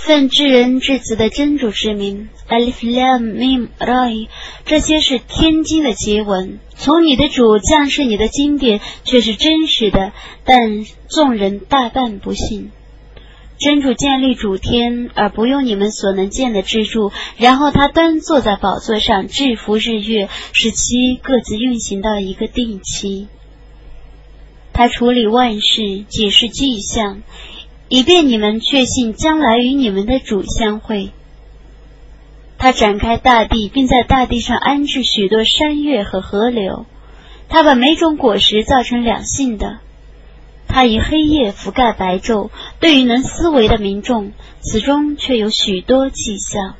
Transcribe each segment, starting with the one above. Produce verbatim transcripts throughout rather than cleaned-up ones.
奉至人至慈的真主之名 Alif Lam Mim Ra， 这些是天经的结文，从你的主降世你的经典却是真实的，但众人大半不信。真主建立主天而不用你们所能见的支柱，然后他端坐在宝座上制服日月，使其各自运行到一个定期。他处理万事，解释迹象，以便你们确信将来与你们的主相会。他展开大地，并在大地上安置许多山岳和河流。他把每种果实造成两性的。他以黑夜覆盖白昼，对于能思维的民众，此中却有许多迹象。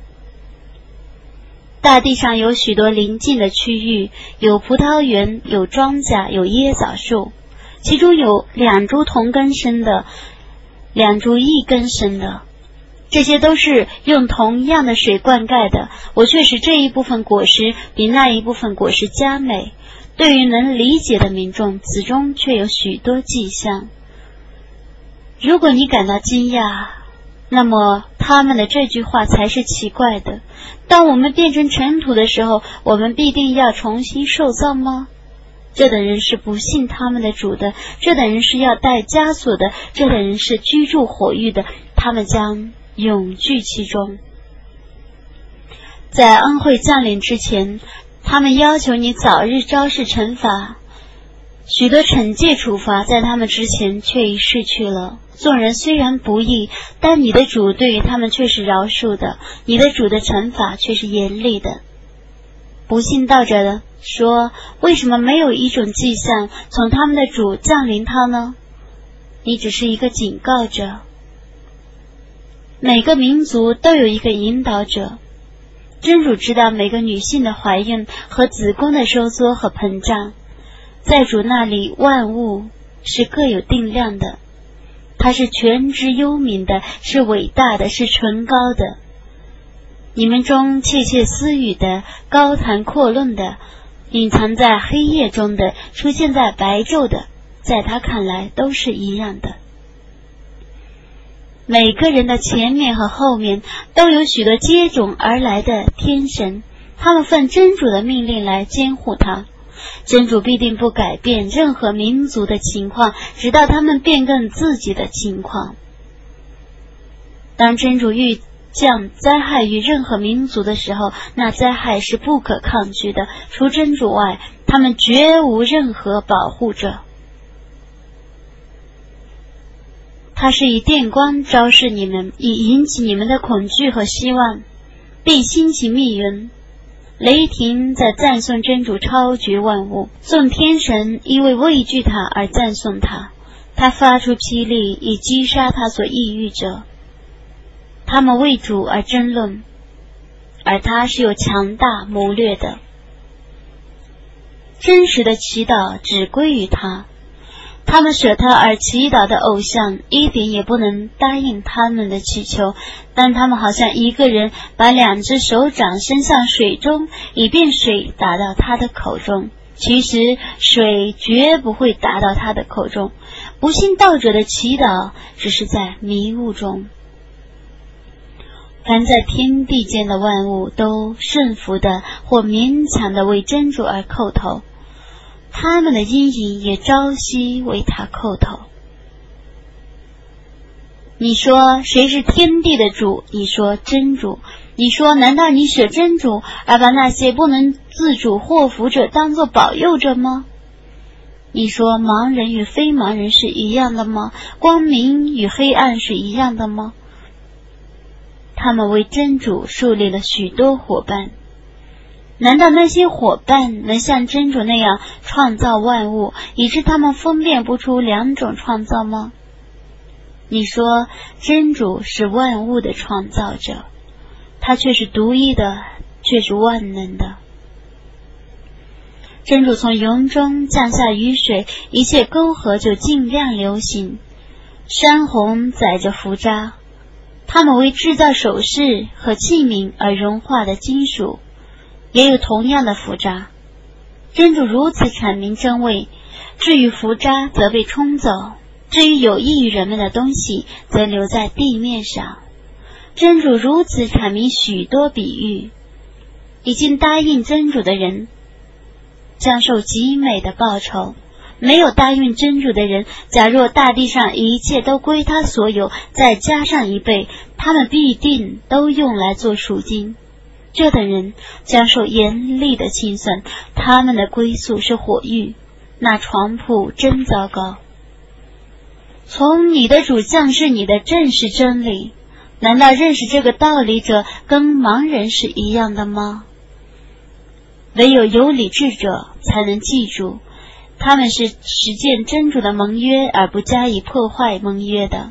大地上有许多邻近的区域，有葡萄园，有庄稼，有椰枣树，其中有两株同根生的，两株异根生的，这些都是用同样的水灌溉的，我却使这一部分果实比那一部分果实佳美。对于能理解的民众，此中却有许多迹象。如果你感到惊讶，那么他们的这句话才是奇怪的。当我们变成尘土的时候，我们必定要重新受造吗？这等人是不信他们的主的，这等人是要带枷锁的，这等人是居住火狱的，他们将永居其中。在恩惠降临之前，他们要求你早日昭示惩罚，许多惩戒处罚在他们之前却已逝去了。众人虽然不义，但你的主对于他们却是饶恕的，你的主的惩罚却是严厉的。不信道者的说，为什么没有一种迹象从他们的主降临他呢？你只是一个警告者。每个民族都有一个引导者。真主知道每个女性的怀孕和子宫的收缩和膨胀，在主那里万物是各有定量的，他是全知幽冥的，是伟大的，是崇高的。你们中窃窃私语的，高谈阔论的，隐藏在黑夜中的，出现在白昼的，在他看来都是一样的。每个人的前面和后面都有许多接踵而来的天神，他们奉真主的命令来监护他。真主必定不改变任何民族的情况，直到他们变更自己的情况。当真主欲降灾害于任何民族的时候，那灾害是不可抗拒的，除真主外，他们绝无任何保护者。他是以电光昭示你们，以引起你们的恐惧和希望，并兴起密云。雷霆在赞颂真主超绝万物，众天神因为畏惧他而赞颂他，他发出霹雳以击杀他所抑郁者。他们为主而争论，而他是有强大谋略的。真实的祈祷只归于他，他们舍他而祈祷的偶像一点也不能答应他们的祈求，但他们好像一个人把两只手掌伸向水中，以便水达到他的口中，其实水绝不会达到他的口中。不信道者的祈祷只是在迷雾中。凡在天地间的万物都顺服的或勉强的为真主而叩头，他们的阴影也朝夕为他叩头。你说谁是天地的主？你说真主。你说难道你舍真主而把那些不能自主祸福者当作保佑者吗？你说盲人与非盲人是一样的吗？光明与黑暗是一样的吗？他们为真主树立了许多伙伴，难道那些伙伴能像真主那样创造万物，以致他们分辨不出两种创造吗？你说真主是万物的创造者，他却是独一的，却是万能的。真主从云中降下雨水，一切沟河就尽量流行，山洪载着浮渣，他们为制造首饰和器皿而融化的金属也有同样的浮渣。真主如此阐明真伪，至于浮渣则被冲走，至于有益于人们的东西则留在地面上。 真主如此阐明许多比喻，已经答应真主的人将受极美的报酬，没有答应真主的人，假若大地上一切都归他所有，再加上一倍，他们必定都用来做赎金。这等人将受严厉的清算，他们的归宿是火狱，那床铺真糟糕。从你的主降示你的正是真理，难道认识这个道理者跟盲人是一样的吗？唯有有理智者才能记住，他们是实践真主的盟约而不加以破坏盟约的，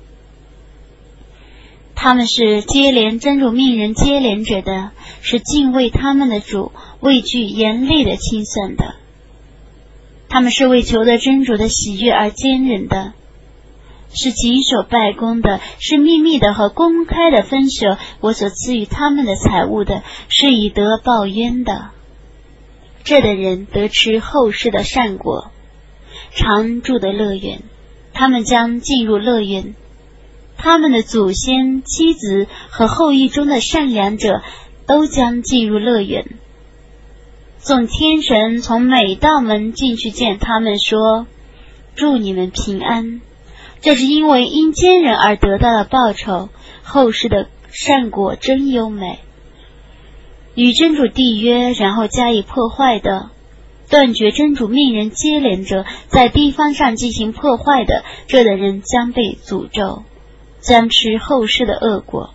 他们是接连真主命人接连者的，是敬畏他们的主，畏惧严厉的清算的，他们是为求得真主的喜悦而坚忍的，是谨守拜功的，是秘密的和公开的分舍我所赐予他们的财物的，是以德报冤的。这等人得吃后世的善果，常住的乐园，他们将进入乐园，他们的祖先、妻子和后裔中的善良者都将进入乐园。众天神从每道门进去见他们说，祝你们平安，这是因为因奸人而得到了报酬，后世的善果真优美。与真主缔约然后加以破坏的，断绝真主命人接连者，在地方上进行破坏的，这等人将被诅咒，将吃后世的恶果。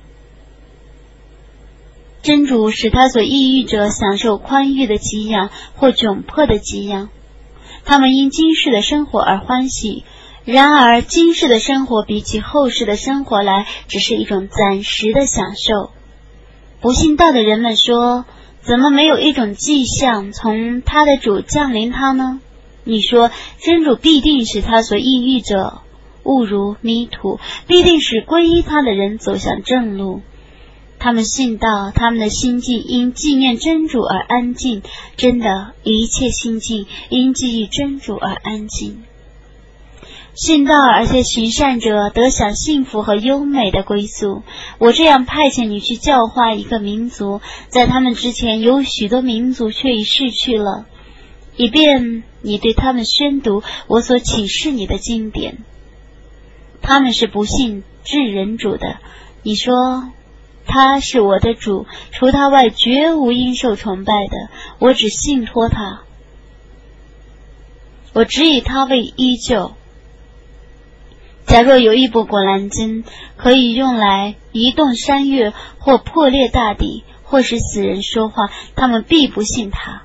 真主使他所抑郁者享受宽裕的给养或窘迫的给养，他们因今世的生活而欢喜，然而今世的生活比起后世的生活来，只是一种暂时的享受。不信道的人们说，怎么没有一种迹象从他的主降临他呢？你说真主必定使他所抑郁者误入迷途，必定使皈依他的人走向正路。他们信道，他们的心境因纪念真主而安静，真的一切心境因记忆真主而安静。信道而且行善者得享幸福和优美的归宿。我这样派遣你去教化一个民族，在他们之前有许多民族却已逝去了，以便你对他们宣读我所启示你的经典。他们是不信至人主的，你说他是我的主，除他外绝无应受崇拜的，我只信托他，我只以他为依旧。假若有一部果兰经可以用来移动山岳或破裂大地，或使死人说话，他们必不信他。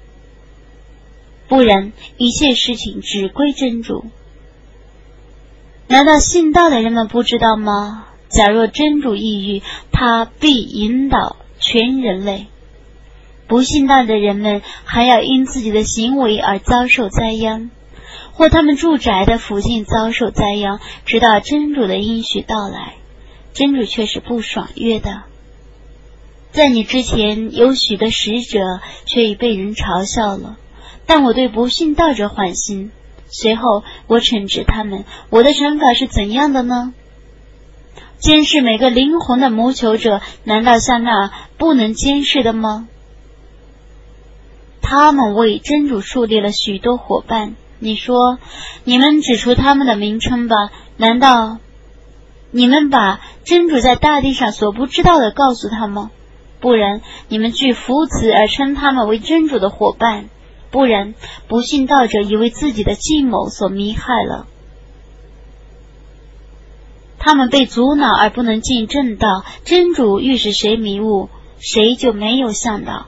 不然一切事情只归真主。难道信道的人们不知道吗？假若真主抑郁，他必引导全人类。不信道的人们还要因自己的行为而遭受灾殃，或他们住宅的附近遭受灾殃，直到真主的应许到来。真主却是不爽约的。在你之前有许多使者，却已被人嘲笑了，但我对不信道者缓刑，随后我惩治他们。我的惩罚是怎样的呢？监视每个灵魂的谋求者，难道像那不能监视的吗？他们为真主树立了许多伙伴，你说你们指出他们的名称吧，难道你们把真主在大地上所不知道的告诉他吗？不然你们据福慈而称他们为真主的伙伴，不然不信道者以为自己的计谋所迷害了。他们被阻挠而不能进正道，真主欲使谁迷雾，谁就没有向导。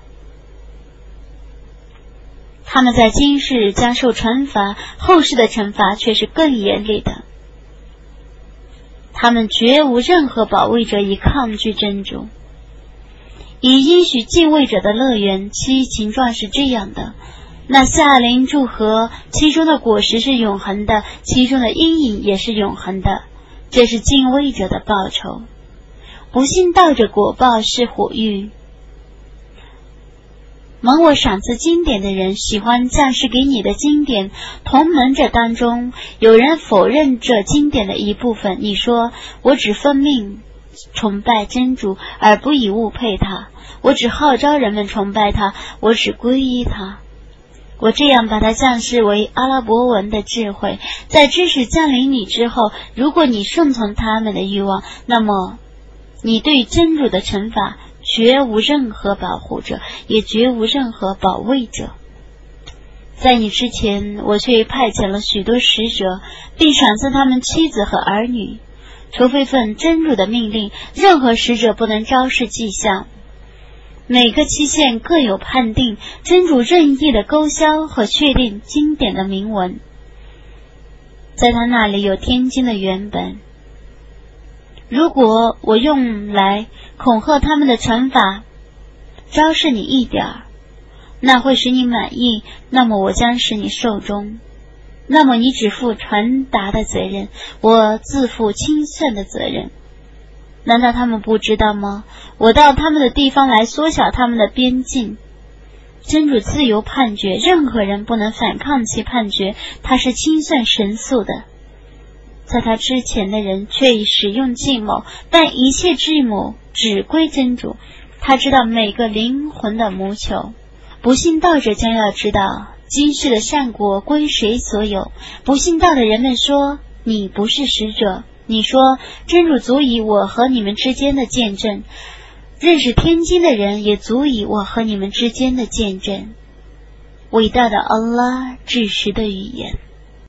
他们在今世将受惩罚，后世的惩罚却是更严厉的。他们绝无任何保卫者以抗拒真主。以应许敬畏者的乐园，其情状是这样的：那夏林祝河，其中的果实是永恒的，其中的阴影也是永恒的，这是敬畏者的报酬。不信道者果报是火狱。蒙我赏赐经典的人喜欢降世给你的经典，同门者当中有人否认这经典的一部分，你说我只分命崇拜真主，而不以物配他。我只号召人们崇拜他，我只皈依他。我这样把它降世为阿拉伯文的智慧，在知识降临你之后，如果你顺从他们的欲望，那么你对真主的惩罚绝无任何保护者，也绝无任何保卫者。在你之前，我却派遣了许多使者，并赏赐他们妻子和儿女，除非奉真主的命令，任何使者不能昭示迹象。每个期限各有判定，真主任意的勾销和确定经典的铭文，在他那里有天经的原本。如果我用来恐吓他们的惩罚昭示你一点儿，那会使你满意，那么我将使你寿终。那么你只负传达的责任，我自负清算的责任。难道他们不知道吗？我到他们的地方来缩小他们的边境。真主自由判决，任何人不能反抗其判决，他是清算神速的。在他之前的人却已使用计谋，但一切计谋只归真主，他知道每个灵魂的谋求。不信道者将要知道今世的善果归谁所有。不信道的人们说你不是使者，你说真主足以我和你们之间的见证，认识天经的人也足以我和你们之间的见证。伟大的安拉至实的语言。